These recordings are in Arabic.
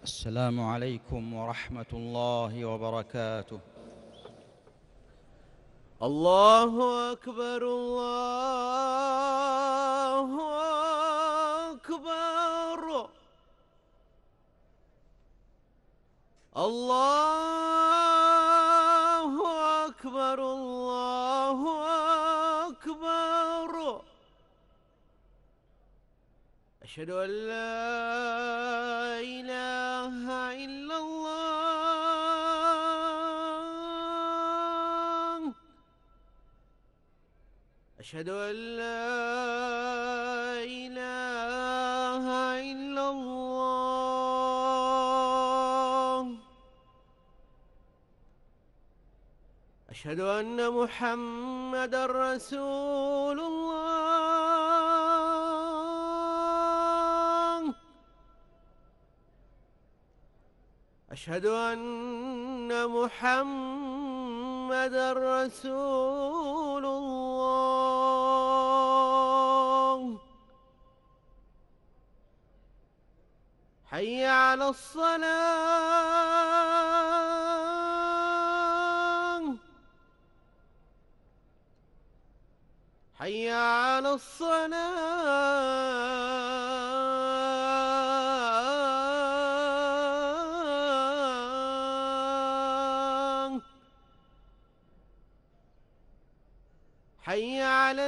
السلام عليكم ورحمة الله وبركاته. الله أكبر الله أكبر الله أكبر الله أكبر. أشهد أن لا إله إلا الله. أشهد أن لا إله إلا الله. أشهد أن محمدًا رسول الله. أشهد أن محمدًا رسول الله. حي على الصلاة. حي على الصلاة. حي على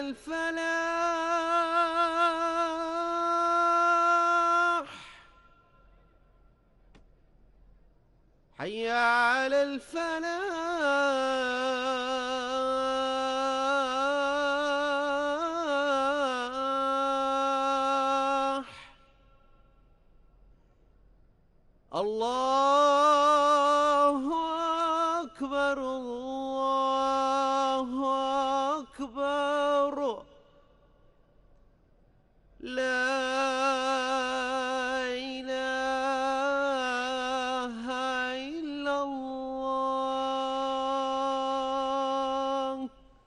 الفلاح. حي على الفلاح. الله أكبر الله أكبر. لا إله إلا الله.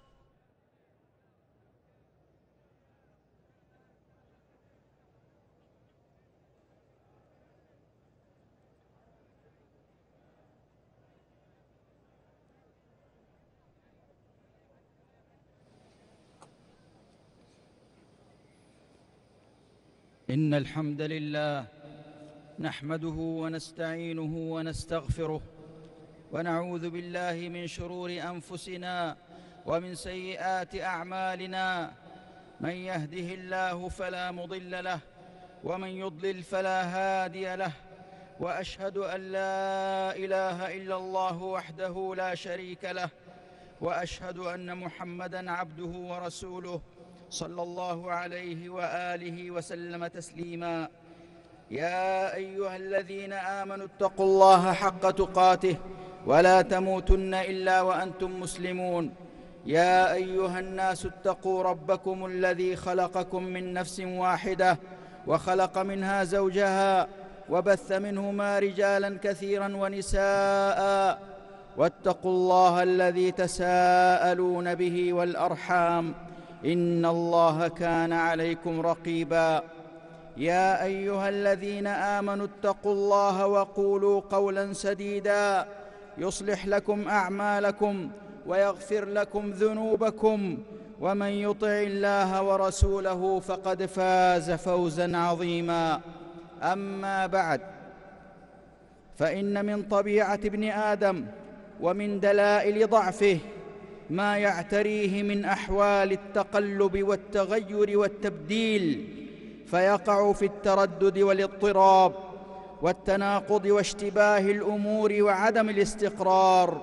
إن الحمد لله نحمده ونستعينه ونستغفره، ونعوذ بالله من شرور أنفسنا ومن سيئات أعمالنا. من يهده الله فلا مضل له، ومن يضلل فلا هادي له. وأشهد أن لا إله إلا الله وحده لا شريك له، وأشهد أن محمدًا عبده ورسوله صلى الله عليه وآله وسلم تسليماً. يا أيها الذين آمنوا اتقوا الله حق تقاته ولا تموتن إلا وأنتم مسلمون. يا أيها الناس اتقوا ربكم الذي خلقكم من نفس واحدة، وخلق منها زوجها، وبث منهما رجالاً كثيراً ونساءً. واتقوا الله الذي تساءلون به والأرحام، إن الله كان عليكم رقيباً. يا أيها الذين آمنوا اتقوا الله وقولوا قولاً سديداً يصلح لكم أعمالكم ويغفر لكم ذنوبكم، ومن يطع الله ورسوله فقد فاز فوزاً عظيماً. أما بعد، فإن من طبيعة ابن آدم ومن دلائل ضعفه ما يعتريه من أحوال التقلب والتغير والتبديل، فيقع في التردد والاضطراب والتناقض واشتباه الأمور وعدم الاستقرار.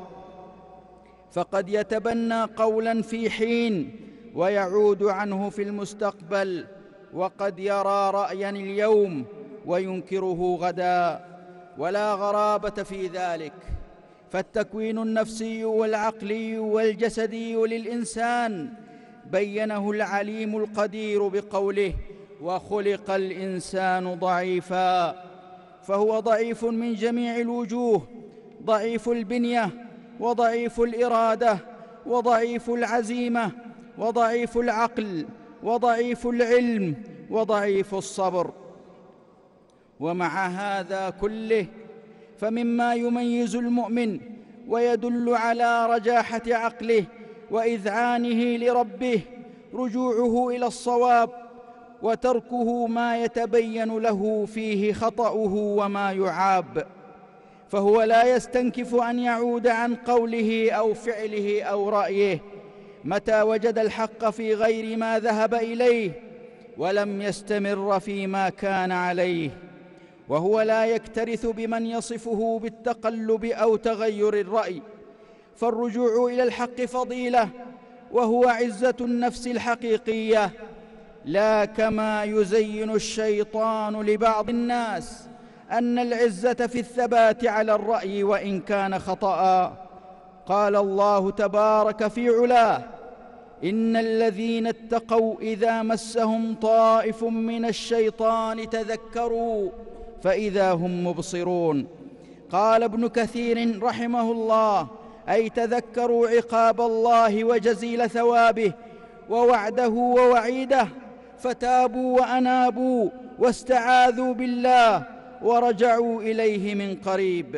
فقد يتبنى قولاً في حين ويعود عنه في المستقبل، وقد يرى رأياً اليوم وينكره غداً. ولا غرابة في ذلك، فالتكوين النفسي والعقلي والجسدي للإنسان بيّنه العليم القدير بقوله: وخلق الإنسان ضعيفاً. فهو ضعيف من جميع الوجوه، ضعيف البنية، وضعيف الإرادة، وضعيف العزيمة، وضعيف العقل، وضعيف العلم، وضعيف الصبر. ومع هذا كله فمما يميز المؤمن ويدل على رجاحة عقله وإذعانه لربه رجوعه إلى الصواب وتركه ما يتبين له فيه خطأه وما يعاب، فهو لا يستنكف أن يعود عن قوله أو فعله أو رأيه متى وجد الحق في غير ما ذهب إليه ولم يستمر فيما كان عليه، وهو لا يكترث بمن يصفه بالتقلب أو تغير الرأي، فالرجوع إلى الحق فضيلة وهو عزة النفس الحقيقية، لا كما يزين الشيطان لبعض الناس أن العزة في الثبات على الرأي وإن كان خطأ. قال الله تبارك في علاه: إن الذين اتقوا إذا مسهم طائف من الشيطان تذكروا فإذا هم مبصرون. قال ابن كثير رحمه الله: أي تذكروا عقاب الله وجزيل ثوابه ووعده ووعيده، فتابوا وأنابوا واستعاذوا بالله ورجعوا إليه من قريب.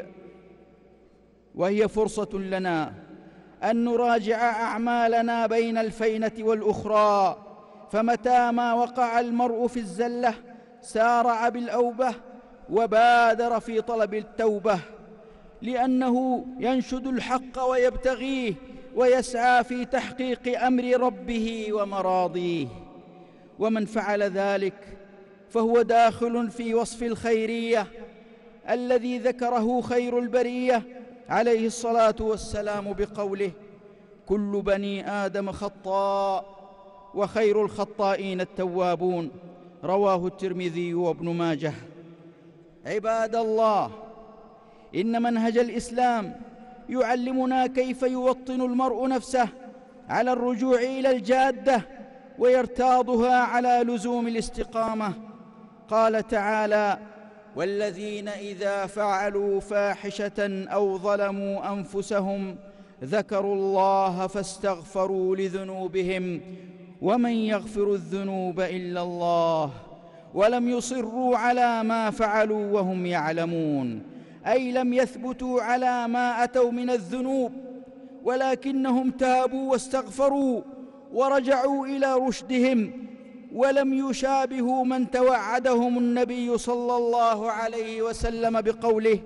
وهي فرصة لنا أن نراجع أعمالنا بين الفينة والأخرى، فمتى ما وقع المرء في الزلة سارع بالأوبة وبادر في طلب التوبة، لأنه ينشد الحق ويبتغيه ويسعى في تحقيق أمر ربه ومراضيه. ومن فعل ذلك فهو داخل في وصف الخيرية الذي ذكره خير البرية عليه الصلاة والسلام بقوله: كل بني آدم خطاء وخير الخطائين التوابون. رواه الترمذي وابن ماجه. عباد الله، إن منهج الإسلام يعلمنا كيف يوطن المرء نفسه على الرجوع إلى الجادة ويرتاضها على لزوم الاستقامة. قال تعالى: والذين إذا فعلوا فاحشة أو ظلموا أنفسهم ذكروا الله فاستغفروا لذنوبهم ومن يغفر الذنوب إلا الله ولم يصروا على ما فعلوا وهم يعلمون، أي لم يثبتوا على ما أتوا من الذنوب، ولكنهم تابوا واستغفروا ورجعوا إلى رشدهم، ولم يشابهوا من توعدهم النبي صلى الله عليه وسلم بقوله: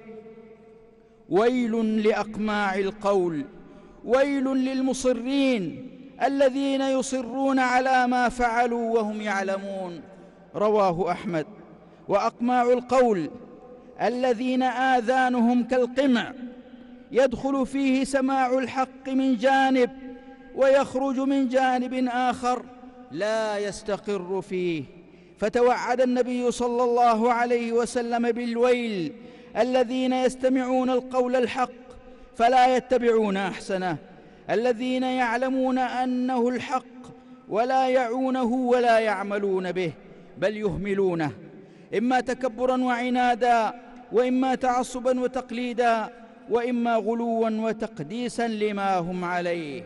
ويل لأقماع القول، ويل للمصرين الذين يصرون على ما فعلوا وهم يعلمون. رواه أحمد. وأقماع القول الذين آذانهم كالقمع يدخل فيه سماع الحق من جانب ويخرج من جانب آخر لا يستقر فيه، فتوعد النبي صلى الله عليه وسلم بالويل الذين يستمعون القول الحق فلا يتبعون أحسنه، الذين يعلمون أنه الحق ولا يعونه ولا يعملون به بل يهملونه، إما تكبرا وعنادا، وإما تعصبا وتقليدا، وإما غلوا وتقديسا لما هم عليه.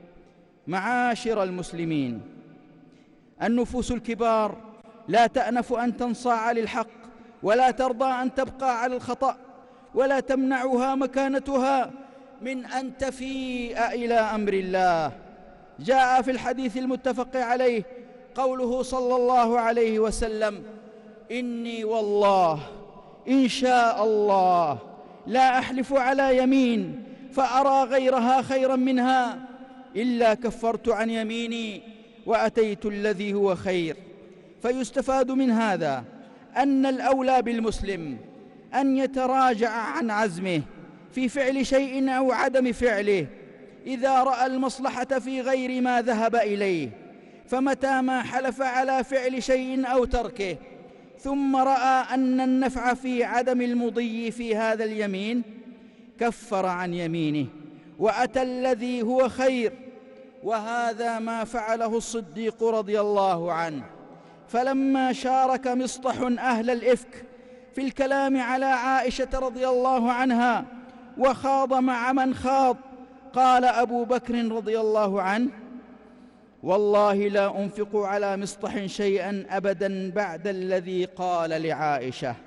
معاشر المسلمين، النفوس الكبار لا تأنف أن تنصاع للحق ولا ترضى أن تبقى على الخطأ، ولا تمنعها مكانتها من أن تفيء إلى أمر الله. جاء في الحديث المتفق عليه قوله صلى الله عليه وسلم: إني والله إن شاء الله لا أحلف على يمين فأرى غيرها خيرا منها إلا كفرت عن يميني وأتيت الذي هو خير. فيستفاد من هذا أن الأولى بالمسلم أن يتراجع عن عزمه في فعل شيء أو عدم فعله إذا رأى المصلحة في غير ما ذهب إليه، فمتى ما حلف على فعل شيء أو تركه ثم رأى أن النفع في عدم المضي في هذا اليمين كفر عن يمينه وأتى الذي هو خير. وهذا ما فعله الصديق رضي الله عنه، فلما شارك مصطح أهل الإفك في الكلام على عائشة رضي الله عنها وخاض مع من خاض، قال أبو بكر رضي الله عنه: والله لا أنفق على مصطح شيئا أبدا بعد الذي قال لعائشة.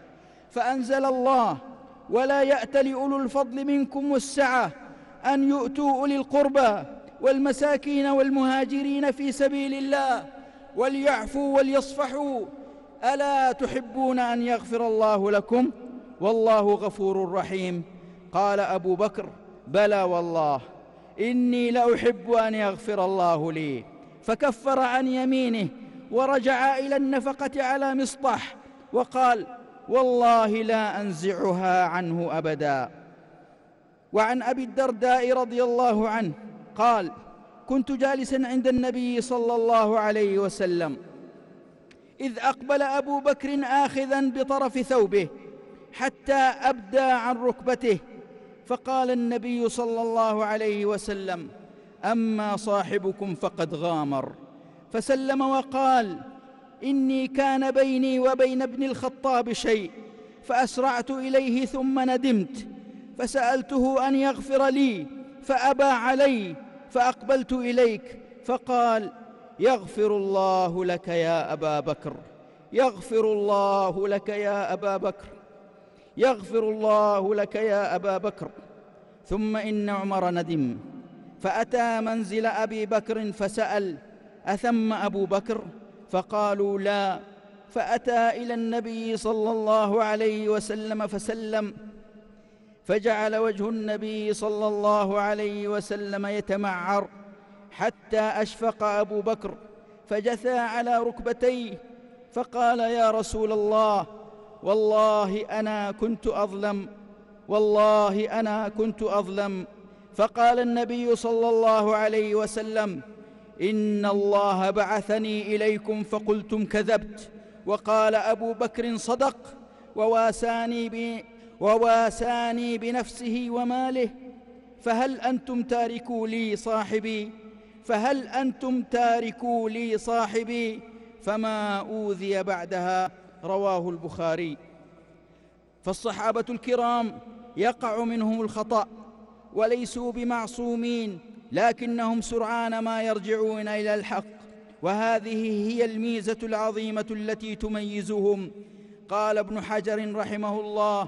فأنزل الله: ولا يأتل أولو الفضل منكم والسعة أن يؤتوا أولي القربى والمساكين والمهاجرين في سبيل الله وليعفوا وليصفحوا ألا تحبون أن يغفر الله لكم والله غفور رحيم. قال أبو بكر: بلى والله، إني لأحب أن يغفر الله لي. فكفر عن يمينه ورجع إلى النفقة على مصطح وقال: والله لا أنزعها عنه أبدا. وعن أبي الدرداء رضي الله عنه قال: كنت جالسا عند النبي صلى الله عليه وسلم إذ أقبل أبو بكر آخذا بطرف ثوبه حتى أبدى عن ركبته، فقال النبي صلى الله عليه وسلم: أما صاحبكم فقد غامر. فسلم وقال: إني كان بيني وبين ابن الخطاب شيء فأسرعت إليه ثم ندمت فسألته أن يغفر لي فأبى علي، فأقبلت إليك فقال: يغفر الله لك يا أبا بكر، يغفر الله لك يا أبا بكر، يغفر الله لك يا أبا بكر. ثم إن عمر ندم فأتى منزل أبي بكر فسأل: أثم أبو بكر؟ فقالوا: لا. فأتى إلى النبي صلى الله عليه وسلم فسلم، فجعل وجه النبي صلى الله عليه وسلم يتمعر حتى أشفق أبو بكر فجثى على ركبتيه فقال: يا رسول الله، والله أنا كنت أظلم، والله أنا كنت أظلم. فقال النبي صلى الله عليه وسلم: إن الله بعثني إليكم فقلتم كذبت. وقال أبو بكر: صدق، وواساني بنفسه وماله، فهل أنتم تاركوا لي صاحبي؟ فهل أنتم تاركوا لي صاحبي؟ فما أوذي بعدها. رواه البخاري. فالصحابة الكرام يقع منهم الخطأ وليسوا بمعصومين، لكنهم سرعان ما يرجعون إلى الحق، وهذه هي الميزة العظيمة التي تميزهم. قال ابن حجر رحمه الله: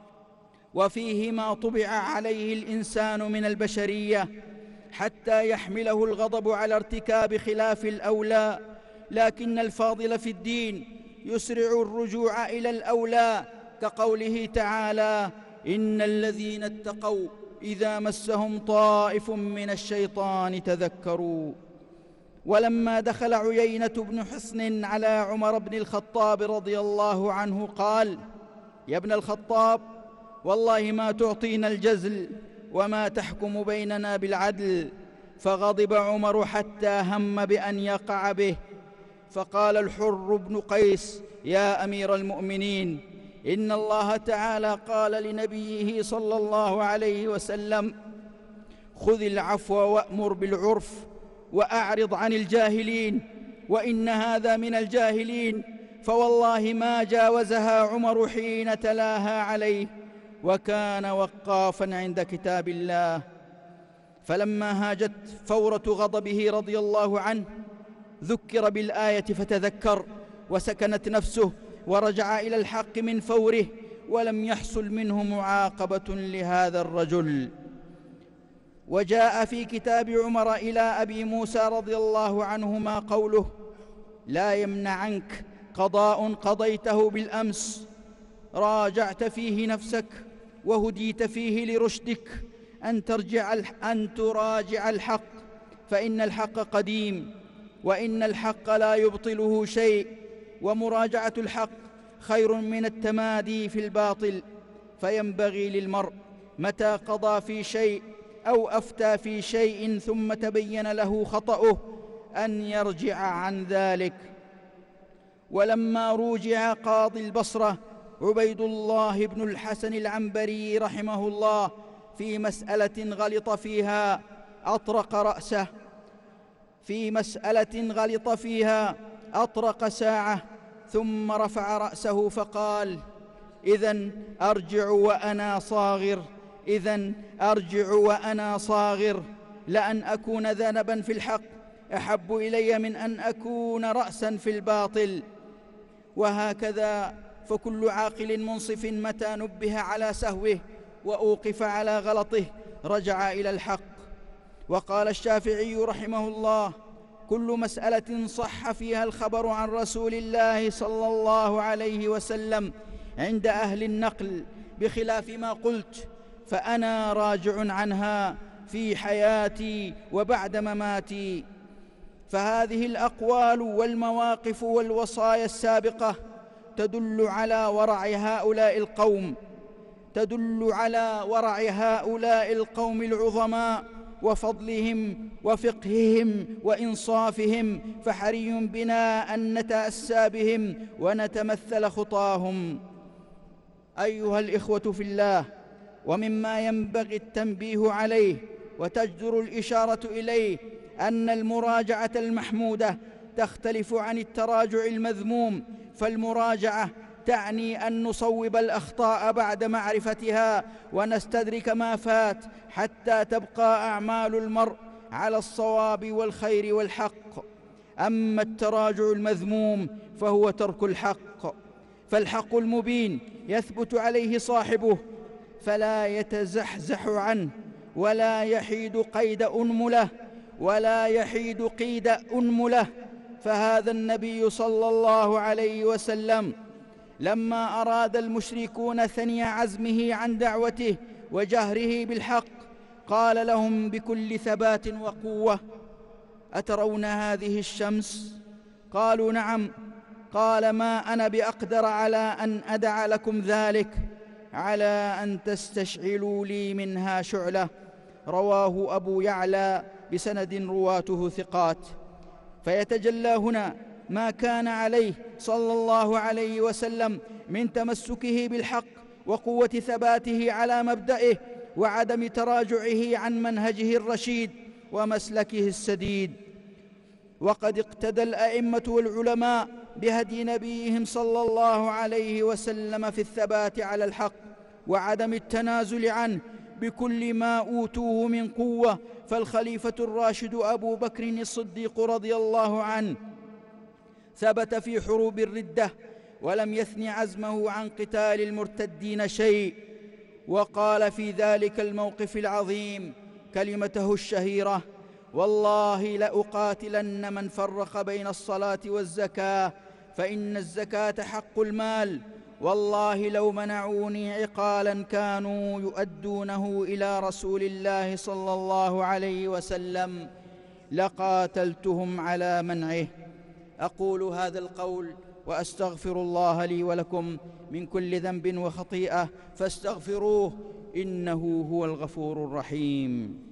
وفيه ما طبع عليه الإنسان من البشرية حتى يحمله الغضب على ارتكاب خلاف الأولى، لكن الفاضل في الدين يسرع الرجوع إلى الأولى، كقوله تعالى: إن الذين اتقوا إذا مسهم طائف من الشيطان تذكروا. ولما دخل عيينة بن حصن على عمر بن الخطاب رضي الله عنه قال: يا ابن الخطاب، والله ما تعطينا الجزل وما تحكم بيننا بالعدل. فغضب عمر حتى هم بأن يقع به، فقال الحر بن قيس: يا أمير المؤمنين، إن الله تعالى قال لنبيه صلى الله عليه وسلم: خذ العفو وأمر بالعرف وأعرض عن الجاهلين، وإن هذا من الجاهلين. فوالله ما جاوزها عمر حين تلاها عليه، وكان وقافا عند كتاب الله. فلما هاجت فورة غضبه رضي الله عنه ذكر بالآية فتذكر وسكنت نفسه ورجع إلى الحق من فوره، ولم يحصل منه معاقبة لهذا الرجل. وجاء في كتاب عمر إلى أبي موسى رضي الله عنهما قوله: لا يمنعنك قضاء قضيته بالأمس راجعت فيه نفسك وهديت فيه لرشدك أن تراجع الحق، فإن الحق قديم وإن الحق لا يبطله شيء، ومراجعة الحق خير من التمادي في الباطل. فينبغي للمرء متى قضى في شيء أو أفتى في شيء ثم تبين له خطأه أن يرجع عن ذلك. ولما روجع قاضي البصرة عبيد الله بن الحسن العنبري رحمه الله في مسألة غلط فيها أطرق ساعة ثم رفع رأسه فقال: إذن أرجع وأنا صاغر، لأن أكون ذنبا في الحق أحب إلي من أن أكون رأسا في الباطل. وهكذا فكل عاقل منصف متى نبه على سهوه وأوقف على غلطه رجع إلى الحق. وقال الشافعي رحمه الله: كل مسألة صح فيها الخبر عن رسول الله صلى الله عليه وسلم عند أهل النقل بخلاف ما قلت فأنا راجع عنها في حياتي وبعد مماتي. فهذه الأقوال والمواقف والوصايا السابقة تدل على ورع هؤلاء القوم العظماء وفضلهم وفقههم وإنصافهم، فحري بنا أن نتأسى بهم ونتمثل خطاهم. أيها الإخوة في الله، ومما ينبغي التنبيه عليه وتجدر الإشارة إليه أن المراجعة المحمودة تختلف عن التراجع المذموم. فالمراجعة تعني أن نصوب الأخطاء بعد معرفتها ونستدرك ما فات حتى تبقى أعمال المرء على الصواب والخير والحق. أما التراجع المذموم فهو ترك الحق، فالحق المبين يثبت عليه صاحبه فلا يتزحزح عنه ولا يحيد قيد أنملة. فهذا النبي صلى الله عليه وسلم لما أراد المشركون ثني عزمه عن دعوته وجهره بالحق قال لهم بكل ثبات وقوة: أترون هذه الشمس؟ قالوا: نعم. قال: ما أنا بأقدر على أن أدع لكم ذلك، على أن تستشعلوا لي منها شعلة. رواه أبو يعلى بسند رواته ثقات. فيتجلى هنا ما كان عليه صلى الله عليه وسلم من تمسكه بالحق وقوة ثباته على مبدئه وعدم تراجعه عن منهجه الرشيد ومسلكه السديد. وقد اقتدى الأئمة والعلماء بهدي نبيهم صلى الله عليه وسلم في الثبات على الحق وعدم التنازل عنه بكل ما أوتوه من قوة. فالخليفة الراشد أبو بكر الصديق رضي الله عنه ثبت في حروب الردة ولم يثن عزمه عن قتال المرتدين شيء، وقال في ذلك الموقف العظيم كلمته الشهيرة: والله لأقاتلن من فرق بين الصلاة والزكاة، فإن الزكاة حق المال، والله لو منعوني عقالا كانوا يؤدونه إلى رسول الله صلى الله عليه وسلم لقاتلتهم على منعه. أقول هذا القول وأستغفر الله لي ولكم من كل ذنب وخطيئة فاستغفروه إنه هو الغفور الرحيم.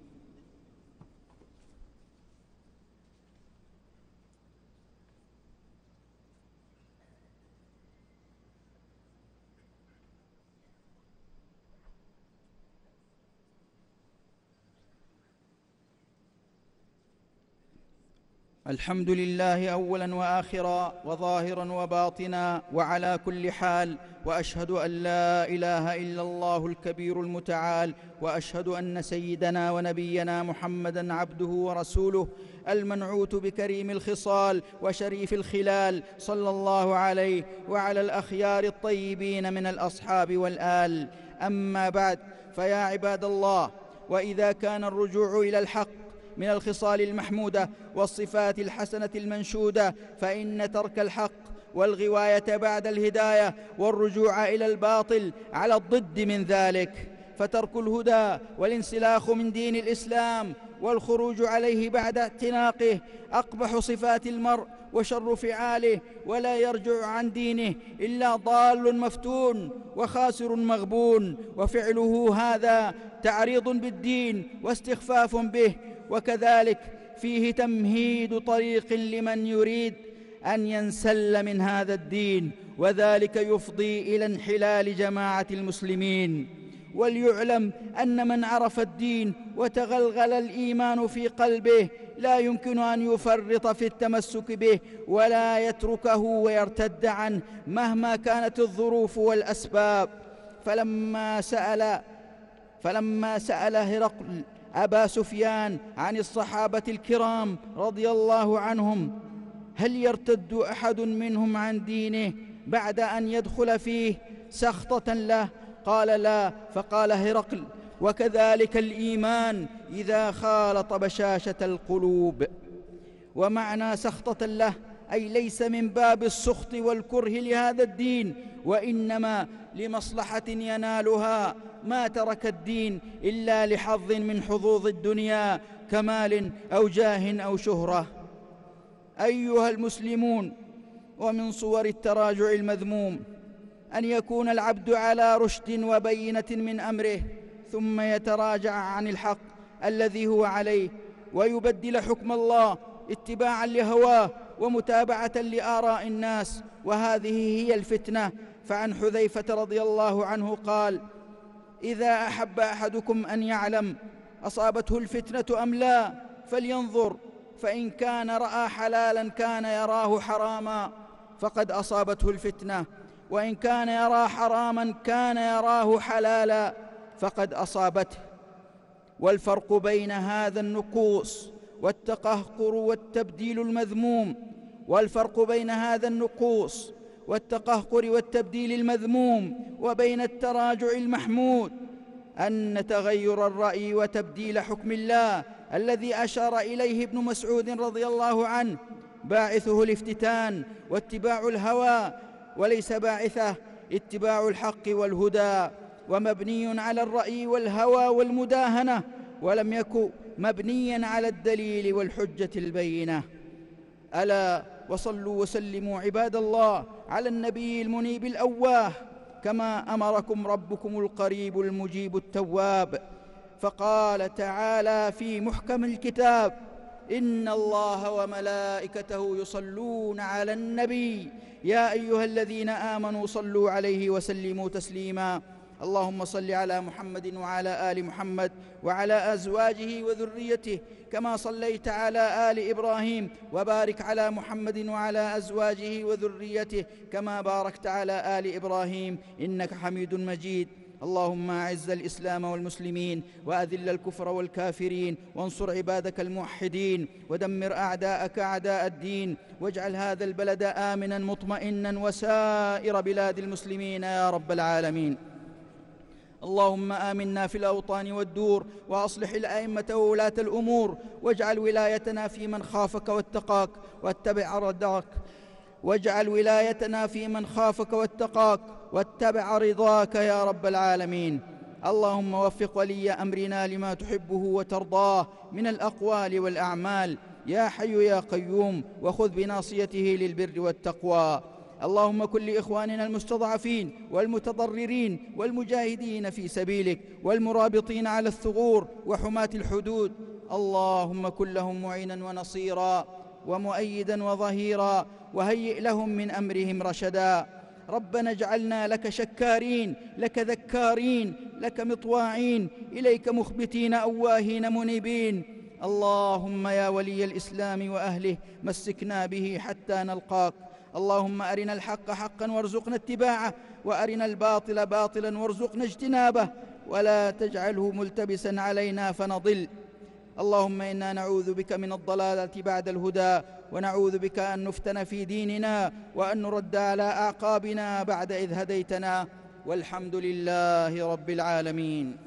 الحمد لله أولا وآخرا وظاهرا وباطنا وعلى كل حال، وأشهد أن لا إله إلا الله الكبير المتعال، وأشهد أن سيدنا ونبينا محمدًا عبده ورسوله المنعوت بكريم الخصال وشريف الخلال، صلى الله عليه وعلى الأخيار الطيبين من الأصحاب والآل. أما بعد، فيا عباد الله، وإذا كان الرجوع إلى الحق من الخصال المحمودة والصفات الحسنة المنشودة، فإن ترك الحق والغواية بعد الهداية والرجوع إلى الباطل على الضد من ذلك. فترك الهدى والانسلاخ من دين الإسلام والخروج عليه بعد اعتناقه أقبح صفات المرء وشر فعاله، ولا يرجع عن دينه إلا ضال مفتون وخاسر مغبون، وفعله هذا تعريض بالدين واستخفاف به، وكذلك فيه تمهيد طريق لمن يريد أن ينسل من هذا الدين، وذلك يفضي إلى انحلال جماعة المسلمين. وليعلم أن من عرف الدين وتغلغل الإيمان في قلبه لا يمكن أن يفرط في التمسك به ولا يتركه ويرتد عنه مهما كانت الظروف والأسباب. فلما سأل هرقل أبا سفيان عن الصحابة الكرام رضي الله عنهم هل يرتد أحد منهم عن دينه بعد أن يدخل فيه سخطة له؟ قال لا. فقال هرقل: وكذلك الإيمان إذا خالط بشاشة القلوب. ومعنى سخطة له أي ليس من باب السخط والكره لهذا الدين، وإنما لمصلحة ينالها، ما ترك الدين إلا لحظ من حظوظ الدنيا كمال أو جاه أو شهرة. أيها المسلمون، ومن صور التراجع المذموم أن يكون العبد على رشد وبينة من أمره ثم يتراجع عن الحق الذي هو عليه ويبدل حكم الله اتباعا لهواه ومتابعة لآراء الناس، وهذه هي الفتنة. فعن حذيفة رضي الله عنه قال: إذا أحب أحدكم أن يعلم أصابته الفتنة أم لا فلينظر، فإن كان رأى حلالا كان يراه حراما فقد أصابته الفتنة، وإن كان يرى حراما كان يراه حلالا فقد أصابته. والفرق بين هذا النقوص والتقهقر والتبديل المذموم وبين التراجع المحمود أن تغير الرأي وتبديل حكم الله الذي أشار إليه ابن مسعود رضي الله عنه باعثه الافتتان واتباع الهوى، وليس باعثه اتباع الحق والهدى، ومبني على الرأي والهوى والمداهنة، ولم يكن مبنيا على الدليل والحجة البينة. ألا وصلوا وسلموا عباد الله على النبي المنيب الأواه، كما أمركم ربكم القريب المجيب التواب. فقال تعالى في محكم الكتاب: إن الله وملائكته يصلون على النبي يا أيها الذين آمنوا صلوا عليه وسلموا تسليما. اللهم صل على محمد وعلى آل محمد وعلى أزواجه وذريته كما صليت على آل إبراهيم، وبارك على محمد وعلى أزواجه وذريته كما باركت على آل إبراهيم إنك حميد مجيد. اللهم أعز الإسلام والمسلمين وأذل الكفر والكافرين، وانصر عبادك الموحدين، ودمر أعداءك أعداء الدين، واجعل هذا البلد آمنا مطمئنا وسائر بلاد المسلمين يا رب العالمين. اللهم آمنا في الأوطان والدور، وأصلح الأئمة وولاة الأمور، واجعل ولايتنا في من خافك واتقاك واتبع رضاك، واتبع رضاك يا رب العالمين. اللهم وفق ولي أمرنا لما تحبه وترضاه من الأقوال والأعمال يا حي يا قيوم، وخذ بناصيته للبر والتقوى. اللهم كن لإخواننا المستضعفين والمتضررين والمجاهدين في سبيلك والمرابطين على الثغور وحماة الحدود، اللهم كن لهم معينا ونصيرا ومؤيدا وظهيرا، وهيئ لهم من أمرهم رشدا. ربنا اجعلنا لك شكارين، لك ذكارين، لك مطواعين، إليك مخبتين أواهين منيبين. اللهم يا ولي الإسلام وأهله مسكنا به حتى نلقاك. اللهم أرنا الحق حقا وارزقنا اتباعه، وأرنا الباطل باطلا وارزقنا اجتنابه، ولا تجعله ملتبسا علينا فنضل. اللهم إنا نعوذ بك من الضلالة بعد الهدى، ونعوذ بك أن نفتن في ديننا وأن نرد على أعقابنا بعد إذ هديتنا، والحمد لله رب العالمين.